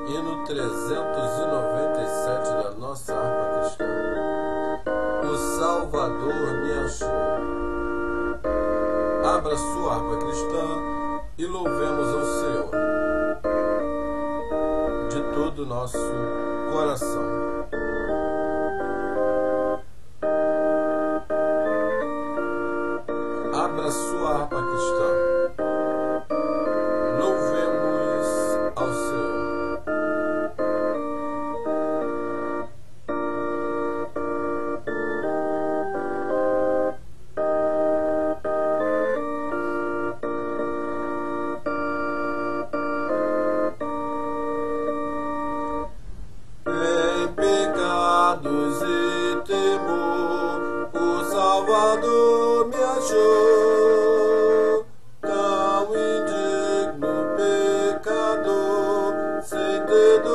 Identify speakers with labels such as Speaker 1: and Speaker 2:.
Speaker 1: Hino 397 da nossa harpa cristã. O Salvador me achou. Abra sua harpa cristã e louvemos ao Senhor de todo o nosso coração. Abra sua harpa cristã. Louvemos ao Senhor. Em pecados e temor, o Salvador me achou. Tão indigno pecador, sem ter dor